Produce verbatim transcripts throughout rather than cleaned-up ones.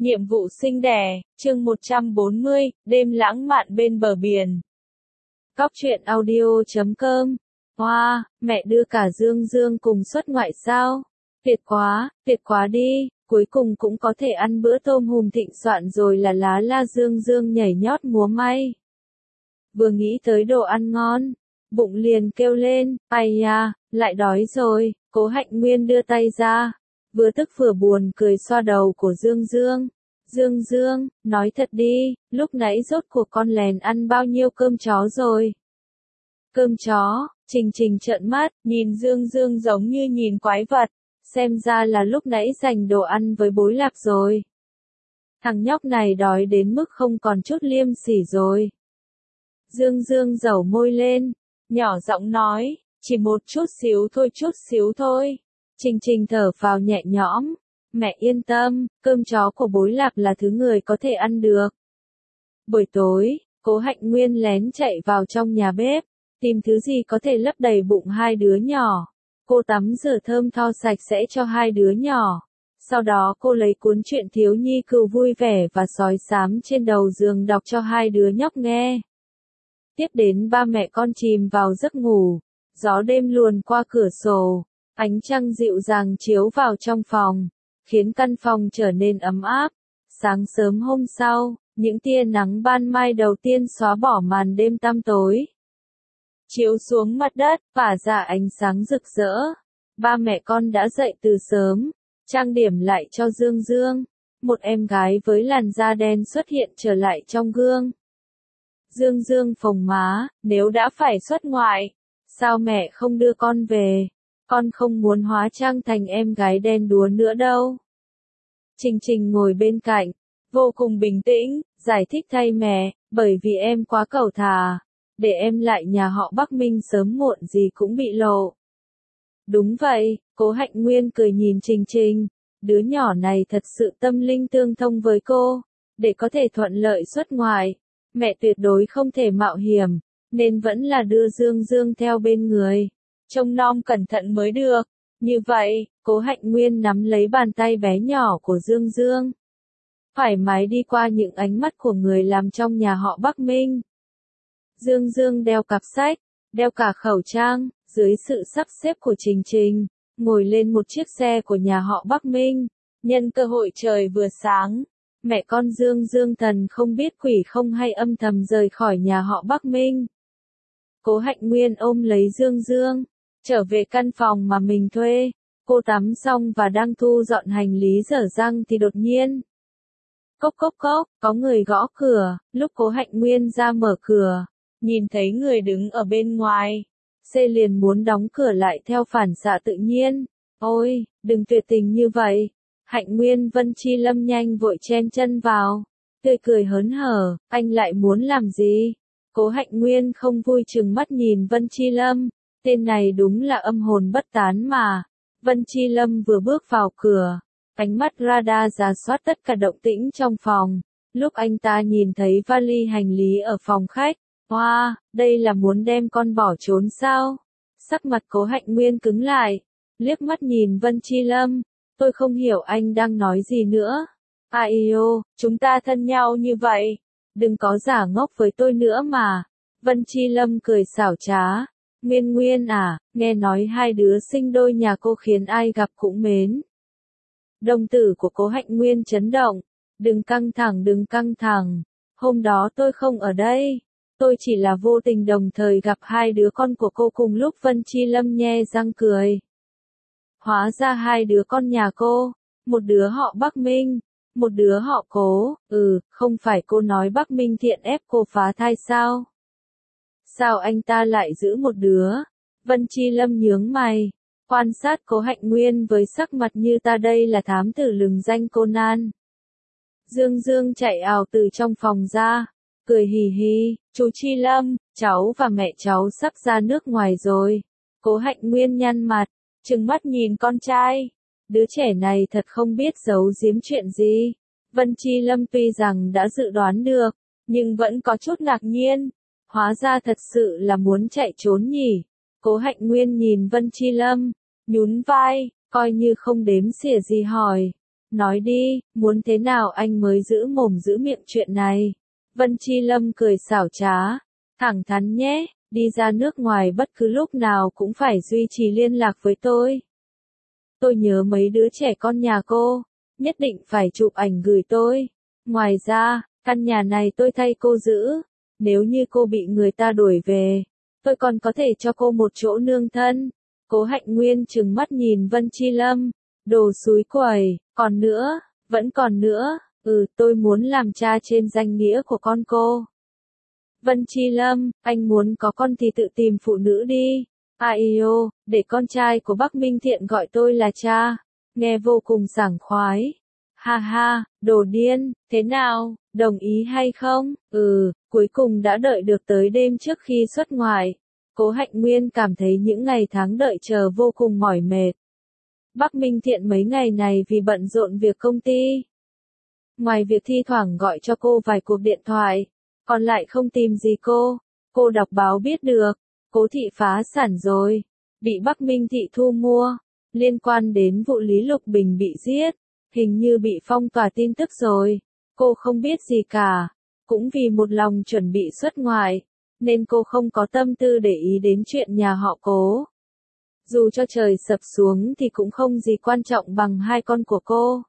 Nhiệm vụ sinh đẻ, chương một trăm bốn mươi, đêm lãng mạn bên bờ biển. Cóc truyện audio chấm com. Hoa, wow, mẹ đưa cả Dương Dương cùng xuất ngoại sao? Tuyệt quá, tuyệt quá đi, cuối cùng cũng có thể ăn bữa tôm hùm thịnh soạn rồi là lá la Dương Dương nhảy nhót múa may. Vừa nghĩ tới đồ ăn ngon, bụng liền kêu lên, ai da, lại đói rồi. Cố Hạnh Nguyên đưa tay ra, vừa tức vừa buồn cười xoa đầu của Dương Dương. Dương Dương, nói thật đi, lúc nãy rốt cuộc con lèn ăn bao nhiêu cơm chó rồi? Cơm chó, Trình Trình trợn mắt, nhìn Dương Dương giống như nhìn quái vật, xem ra là lúc nãy dành đồ ăn với Bối Lạp rồi. Thằng nhóc này đói đến mức không còn chút liêm sỉ rồi. Dương Dương dẩu môi lên, nhỏ giọng nói, chỉ một chút xíu thôi chút xíu thôi. Trình Trình thở vào nhẹ nhõm, mẹ yên tâm, cơm chó của Bối Lạp là thứ người có thể ăn được. Buổi tối, Cố Hạnh Nguyên lén chạy vào trong nhà bếp, tìm thứ gì có thể lấp đầy bụng hai đứa nhỏ. Cô tắm rửa thơm tho sạch sẽ cho hai đứa nhỏ. Sau đó cô lấy cuốn truyện thiếu nhi cừu vui vẻ và sói xám trên đầu giường đọc cho hai đứa nhóc nghe. Tiếp đến ba mẹ con chìm vào giấc ngủ, gió đêm luồn qua cửa sổ, ánh trăng dịu dàng chiếu vào trong phòng, khiến căn phòng trở nên ấm áp. Sáng sớm hôm sau, những tia nắng ban mai đầu tiên xóa bỏ màn đêm tăm tối, chiếu xuống mặt đất, phả ra ánh sáng rực rỡ. Ba mẹ con đã dậy từ sớm, trang điểm lại cho Dương Dương. Một em gái với làn da đen xuất hiện trở lại trong gương. Dương Dương phồng má, nếu đã phải xuất ngoại, sao mẹ không đưa con về? Con không muốn hóa trang thành em gái đen đúa nữa đâu. Trình Trình ngồi bên cạnh, vô cùng bình tĩnh, giải thích thay mẹ, bởi vì em quá cẩu thả, để em lại nhà họ Bắc Minh sớm muộn gì cũng bị lộ. Đúng vậy, Cố Hạnh Nguyên cười nhìn Trình Trình, đứa nhỏ này thật sự tâm linh tương thông với cô, để có thể thuận lợi xuất ngoại, mẹ tuyệt đối không thể mạo hiểm, nên vẫn là đưa Dương Dương theo bên người. Trông nom cẩn thận mới được. Như vậy, Cố Hạnh Nguyên nắm lấy bàn tay bé nhỏ của Dương Dương, thoải mái đi qua những ánh mắt của người làm trong nhà họ Bắc Minh. Dương Dương đeo cặp sách, đeo cả khẩu trang, dưới sự sắp xếp của Trình Trình, ngồi lên một chiếc xe của nhà họ Bắc Minh. Nhân cơ hội trời vừa sáng, mẹ con Dương Dương thần không biết quỷ không hay âm thầm rời khỏi nhà họ Bắc Minh. Cố Hạnh Nguyên ôm lấy Dương Dương, trở về căn phòng mà mình thuê. Cô tắm xong và đang thu dọn hành lý dở dang thì đột nhiên, cốc cốc cốc, có người gõ cửa. Lúc Cố Hạnh Nguyên ra mở cửa, nhìn thấy người đứng ở bên ngoài, C liền muốn đóng cửa lại theo phản xạ tự nhiên. Ôi, đừng tuyệt tình như vậy. Hạnh Nguyên Vân Chi Lâm nhanh vội chen chân vào, tươi cười hớn hở, anh lại muốn làm gì? Cố Hạnh Nguyên không vui chừng mắt nhìn Vân Chi Lâm, tên này đúng là âm hồn bất tán mà. Vân Chi Lâm vừa bước vào cửa, ánh mắt radar rà soát tất cả động tĩnh trong phòng. Lúc anh ta nhìn thấy vali hành lý ở phòng khách, hoa, wow, đây là muốn đem con bỏ trốn sao? Sắc mặt Cố Hạnh Nguyên cứng lại, liếc mắt nhìn Vân Chi Lâm, tôi không hiểu anh đang nói gì nữa. Ai ô, chúng ta thân nhau như vậy, đừng có giả ngốc với tôi nữa mà. Vân Chi Lâm cười xảo trá, Nguyên Nguyên à, nghe nói hai đứa sinh đôi nhà cô khiến ai gặp cũng mến. Đồng tử của Cố Hạnh Nguyên chấn động, đừng căng thẳng đừng căng thẳng, hôm đó tôi không ở đây, tôi chỉ là vô tình đồng thời gặp hai đứa con của cô cùng lúc. Vân Chi Lâm nhe răng cười. Hóa ra hai đứa con nhà cô, một đứa họ Bắc Minh, một đứa họ Cố. Ừ, không phải cô nói Bắc Minh thiện ép cô phá thai sao? Sao anh ta lại giữ một đứa? Vân Chi Lâm nhướng mày, quan sát Cố Hạnh Nguyên với sắc mặt như ta đây là thám tử lừng danh Conan. Dương Dương chạy ào từ trong phòng ra, cười hì hì, chú Chi Lâm, cháu và mẹ cháu sắp ra nước ngoài rồi. Cố Hạnh Nguyên nhăn mặt, trừng mắt nhìn con trai, đứa trẻ này thật không biết giấu giếm chuyện gì. Vân Chi Lâm tuy rằng đã dự đoán được, nhưng vẫn có chút ngạc nhiên. Hóa ra thật sự là muốn chạy trốn nhỉ. Cố Hạnh Nguyên nhìn Vân Chi Lâm, nhún vai, coi như không đếm xỉa gì hỏi, Nói đi, muốn thế nào anh mới giữ mồm giữ miệng chuyện này. Vân Chi Lâm cười xảo trá, thẳng thắn nhé, đi ra nước ngoài bất cứ lúc nào cũng phải duy trì liên lạc với tôi. Tôi nhớ mấy đứa trẻ con nhà cô, nhất định phải chụp ảnh gửi tôi. Ngoài ra, căn nhà này tôi thay cô giữ, nếu như cô bị người ta đuổi về, tôi còn có thể cho cô một chỗ nương thân. Cố Hạnh Nguyên trừng mắt nhìn Vân Chi Lâm, đồ xúi quẩy, còn nữa, vẫn còn nữa, ừ tôi muốn làm cha trên danh nghĩa của con cô. Vân Chi Lâm, anh muốn có con thì tự tìm phụ nữ đi. Ai ô, để con trai của Bắc Minh Thiện gọi tôi là cha, nghe vô cùng sảng khoái. Ha ha, đồ điên, thế nào, đồng ý hay không? Ừ, cuối cùng đã đợi được tới đêm trước khi xuất ngoại. Cố Hạnh Nguyên cảm thấy những ngày tháng đợi chờ vô cùng mỏi mệt. Bắc Minh Thiện mấy ngày này vì bận rộn việc công ty. Ngoài việc thi thoảng gọi cho cô vài cuộc điện thoại, còn lại không tìm gì cô. Cô đọc báo biết được, Cố thị phá sản rồi, bị Bắc Minh thị thu mua, liên quan đến vụ Lý Lục Bình bị giết, hình như bị phong tỏa tin tức rồi. Cô không biết gì cả, cũng vì một lòng chuẩn bị xuất ngoại, nên cô không có tâm tư để ý đến chuyện nhà họ Cố. Dù cho trời sập xuống thì cũng không gì quan trọng bằng hai con của cô.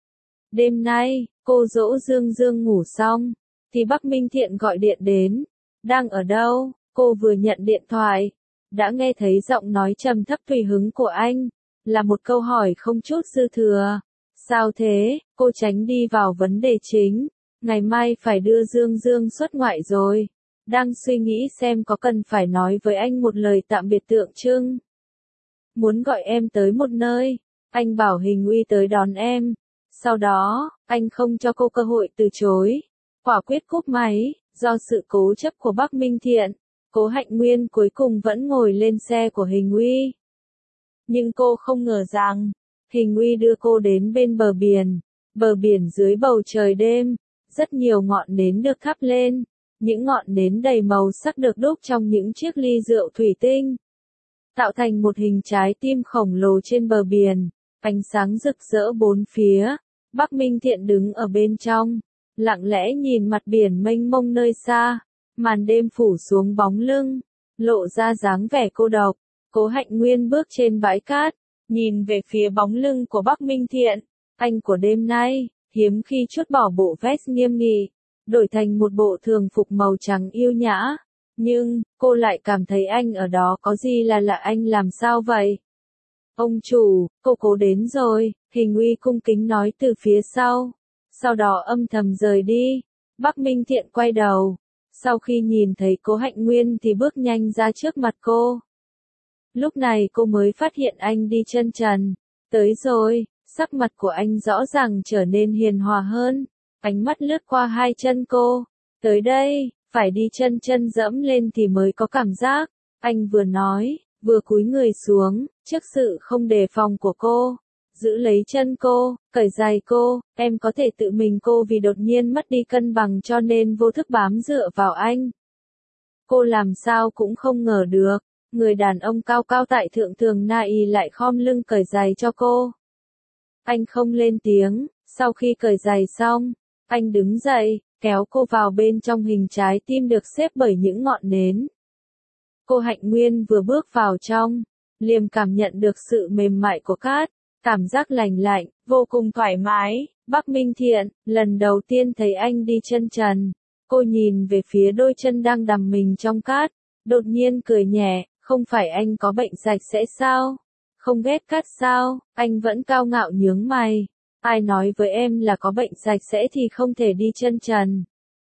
Đêm nay, cô dỗ Dương Dương ngủ xong, thì Bắc Minh Thiện gọi điện đến. Đang ở đâu? Cô vừa nhận điện thoại, đã nghe thấy giọng nói trầm thấp tùy hứng của anh, là một câu hỏi không chút dư thừa. Sao thế? Cô tránh đi vào vấn đề chính. Ngày mai phải đưa Dương Dương xuất ngoại rồi. Đang suy nghĩ xem có cần phải nói với anh một lời tạm biệt tượng trưng. Muốn gọi em tới một nơi, anh bảo Hình Uy tới đón em. Sau đó, anh không cho cô cơ hội từ chối. Quả quyết cúp máy, do sự cố chấp của Bắc Minh Thiện, Cố Hạnh Nguyên cuối cùng vẫn ngồi lên xe của Hình Uy. Nhưng cô không ngờ rằng, Hình Uy đưa cô đến bên bờ biển. Bờ biển dưới bầu trời đêm, rất nhiều ngọn nến được thắp lên. Những ngọn nến đầy màu sắc được đúc trong những chiếc ly rượu thủy tinh, tạo thành một hình trái tim khổng lồ trên bờ biển, ánh sáng rực rỡ bốn phía. Bắc Minh Thiện đứng ở bên trong, lặng lẽ nhìn mặt biển mênh mông nơi xa, màn đêm phủ xuống bóng lưng, lộ ra dáng vẻ cô độc. Cố Hạnh Nguyên bước trên bãi cát, nhìn về phía bóng lưng của Bắc Minh Thiện, anh của đêm nay, hiếm khi trút bỏ bộ vest nghiêm nghị, đổi thành một bộ thường phục màu trắng yêu nhã. Nhưng, cô lại cảm thấy anh ở đó có gì là lạ. Anh làm sao vậy? Ông chủ, cô Cố đến rồi, Hình Uy cung kính nói từ phía sau. Sau đó âm thầm rời đi. Bắc Minh Thiện quay đầu. Sau khi nhìn thấy Cố Hạnh Nguyên thì bước nhanh ra trước mặt cô. Lúc này cô mới phát hiện anh đi chân trần. Tới rồi, sắc mặt của anh rõ ràng trở nên hiền hòa hơn. Ánh mắt lướt qua hai chân cô. Tới đây, phải đi chân chân dẫm lên thì mới có cảm giác. Anh vừa nói, vừa cúi người xuống, trước sự không đề phòng của cô. Giữ lấy chân cô, cởi giày cô, em có thể tự mình cô vì đột nhiên mất đi cân bằng cho nên vô thức bám dựa vào anh. Cô làm sao cũng không ngờ được, người đàn ông cao cao tại thượng thường na y lại khom lưng cởi giày cho cô. Anh không lên tiếng, sau khi cởi giày xong, anh đứng dậy, kéo cô vào bên trong hình trái tim được xếp bởi những ngọn nến. Cô Hạnh Nguyên vừa bước vào trong, liền cảm nhận được sự mềm mại của cát, cảm giác lành lạnh, vô cùng thoải mái. Bắc Minh Thiện, lần đầu tiên thấy anh đi chân trần, cô nhìn về phía đôi chân đang đằm mình trong cát, đột nhiên cười nhẹ, không phải anh có bệnh sạch sẽ sao? Không ghét cát sao? Anh vẫn cao ngạo nhướng mày. Ai nói với em là có bệnh sạch sẽ thì không thể đi chân trần.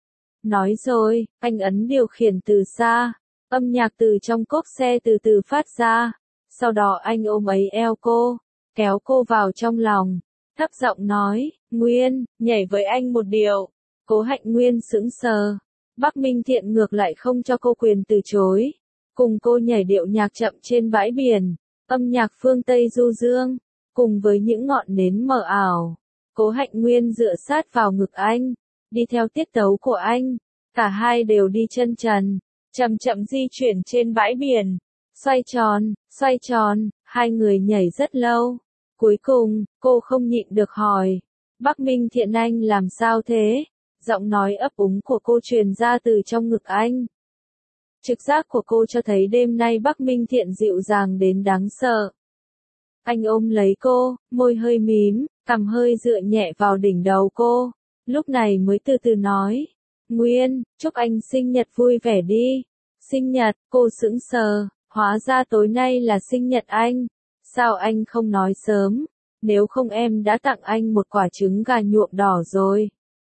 Nói rồi, anh ấn điều khiển từ xa, âm nhạc từ trong cốp xe từ từ phát ra, sau đó anh ôm lấy eo cô, kéo cô vào trong lòng, thấp giọng nói, Nguyên, nhảy với anh một điệu. Cố Hạnh Nguyên sững sờ, Bắc Minh Thiện ngược lại không cho cô quyền từ chối, cùng cô nhảy điệu nhạc chậm trên bãi biển, âm nhạc phương Tây du dương, cùng với những ngọn nến mờ ảo. Cố Hạnh Nguyên dựa sát vào ngực anh, đi theo tiết tấu của anh, cả hai đều đi chân trần, chậm chậm di chuyển trên bãi biển, xoay tròn, xoay tròn, hai người nhảy rất lâu. Cuối cùng, cô không nhịn được hỏi. Bắc Minh Thiện anh làm sao thế? Giọng nói ấp úng của cô truyền ra từ trong ngực anh. Trực giác của cô cho thấy đêm nay Bắc Minh Thiện dịu dàng đến đáng sợ. Anh ôm lấy cô, môi hơi mím, cằm hơi dựa nhẹ vào đỉnh đầu cô. Lúc này mới từ từ nói. Nguyên, chúc anh sinh nhật vui vẻ đi. Sinh nhật, cô sững sờ, hóa ra tối nay là sinh nhật anh. Sao anh không nói sớm? Nếu không em đã tặng anh một quả trứng gà nhuộm đỏ rồi.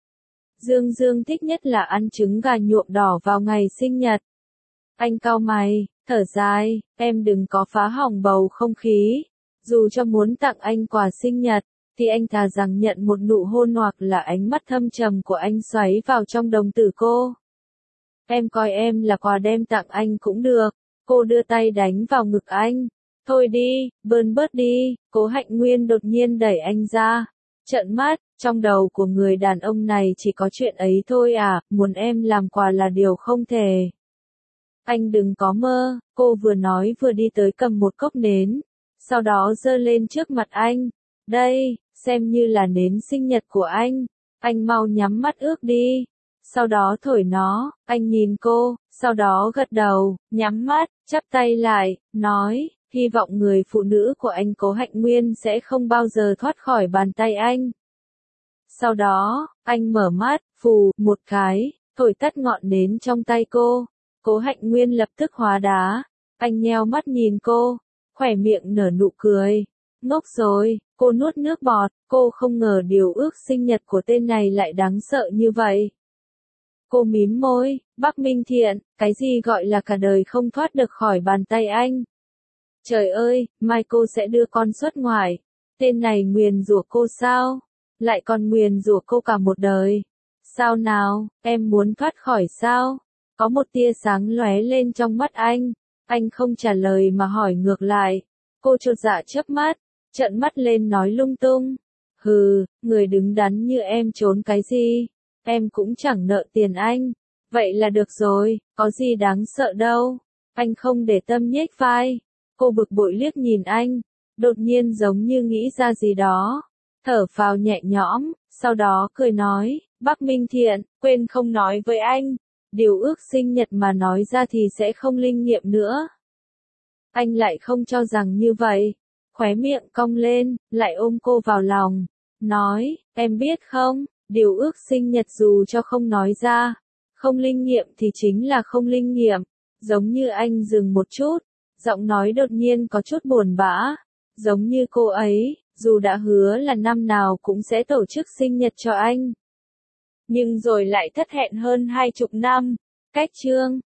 Dương Dương thích nhất là ăn trứng gà nhuộm đỏ vào ngày sinh nhật. Anh cau mày, thở dài, em đừng có phá hỏng bầu không khí. Dù cho muốn tặng anh quà sinh nhật, thì anh thà rằng nhận một nụ hôn hoặc là ánh mắt thâm trầm của anh xoáy vào trong đồng tử cô. Em coi em là quà đem tặng anh cũng được. Cô đưa tay đánh vào ngực anh. Thôi đi, bơn bớt đi. Cố Hạnh Nguyên đột nhiên đẩy anh ra. Trợn mắt, trong đầu của người đàn ông này chỉ có chuyện ấy thôi à, muốn em làm quà là điều không thể. Anh đừng có mơ, cô vừa nói vừa đi tới cầm một cốc nến. Sau đó giơ lên trước mặt anh. Đây, xem như là nến sinh nhật của anh. Anh mau nhắm mắt ước đi. Sau đó thổi nó, anh nhìn cô, sau đó gật đầu, nhắm mắt, chắp tay lại, nói, hy vọng người phụ nữ của anh Cố Hạnh Nguyên sẽ không bao giờ thoát khỏi bàn tay anh. Sau đó, anh mở mắt, phù, một cái, thổi tắt ngọn nến trong tay cô. Cố Hạnh Nguyên lập tức hóa đá. Anh nheo mắt nhìn cô, khỏe miệng nở nụ cười. Ngốc rồi, cô nuốt nước bọt, cô không ngờ điều ước sinh nhật của tên này lại đáng sợ như vậy. Cô mím môi, Bắc Minh Thiện, cái gì gọi là cả đời không thoát được khỏi bàn tay anh. Trời ơi, mai cô sẽ đưa con xuất ngoại. Tên này nguyền rủa cô sao? Lại còn nguyền rủa cô cả một đời. Sao nào, em muốn thoát khỏi sao? Có một tia sáng lóe lên trong mắt anh. Anh không trả lời mà hỏi ngược lại. Cô chột dạ chớp mắt, trợn mắt lên nói lung tung. Hừ, người đứng đắn như em trốn cái gì? Em cũng chẳng nợ tiền anh. Vậy là được rồi, có gì đáng sợ đâu. Anh không để tâm nhếch vai. Cô bực bội liếc nhìn anh. Đột nhiên giống như nghĩ ra gì đó. Thở phào nhẹ nhõm, sau đó cười nói. Bắc Minh Thiện, quên không nói với anh. Điều ước sinh nhật mà nói ra thì sẽ không linh nghiệm nữa. Anh lại không cho rằng như vậy. Khóe miệng cong lên, lại ôm cô vào lòng. Nói, em biết không, điều ước sinh nhật dù cho không nói ra. Không linh nghiệm thì chính là không linh nghiệm. Giống như anh dừng một chút. Giọng nói đột nhiên có chút buồn bã. Giống như cô ấy, dù đã hứa là năm nào cũng sẽ tổ chức sinh nhật cho anh. Nhưng rồi lại thất hẹn hơn hai chục năm. Cách chương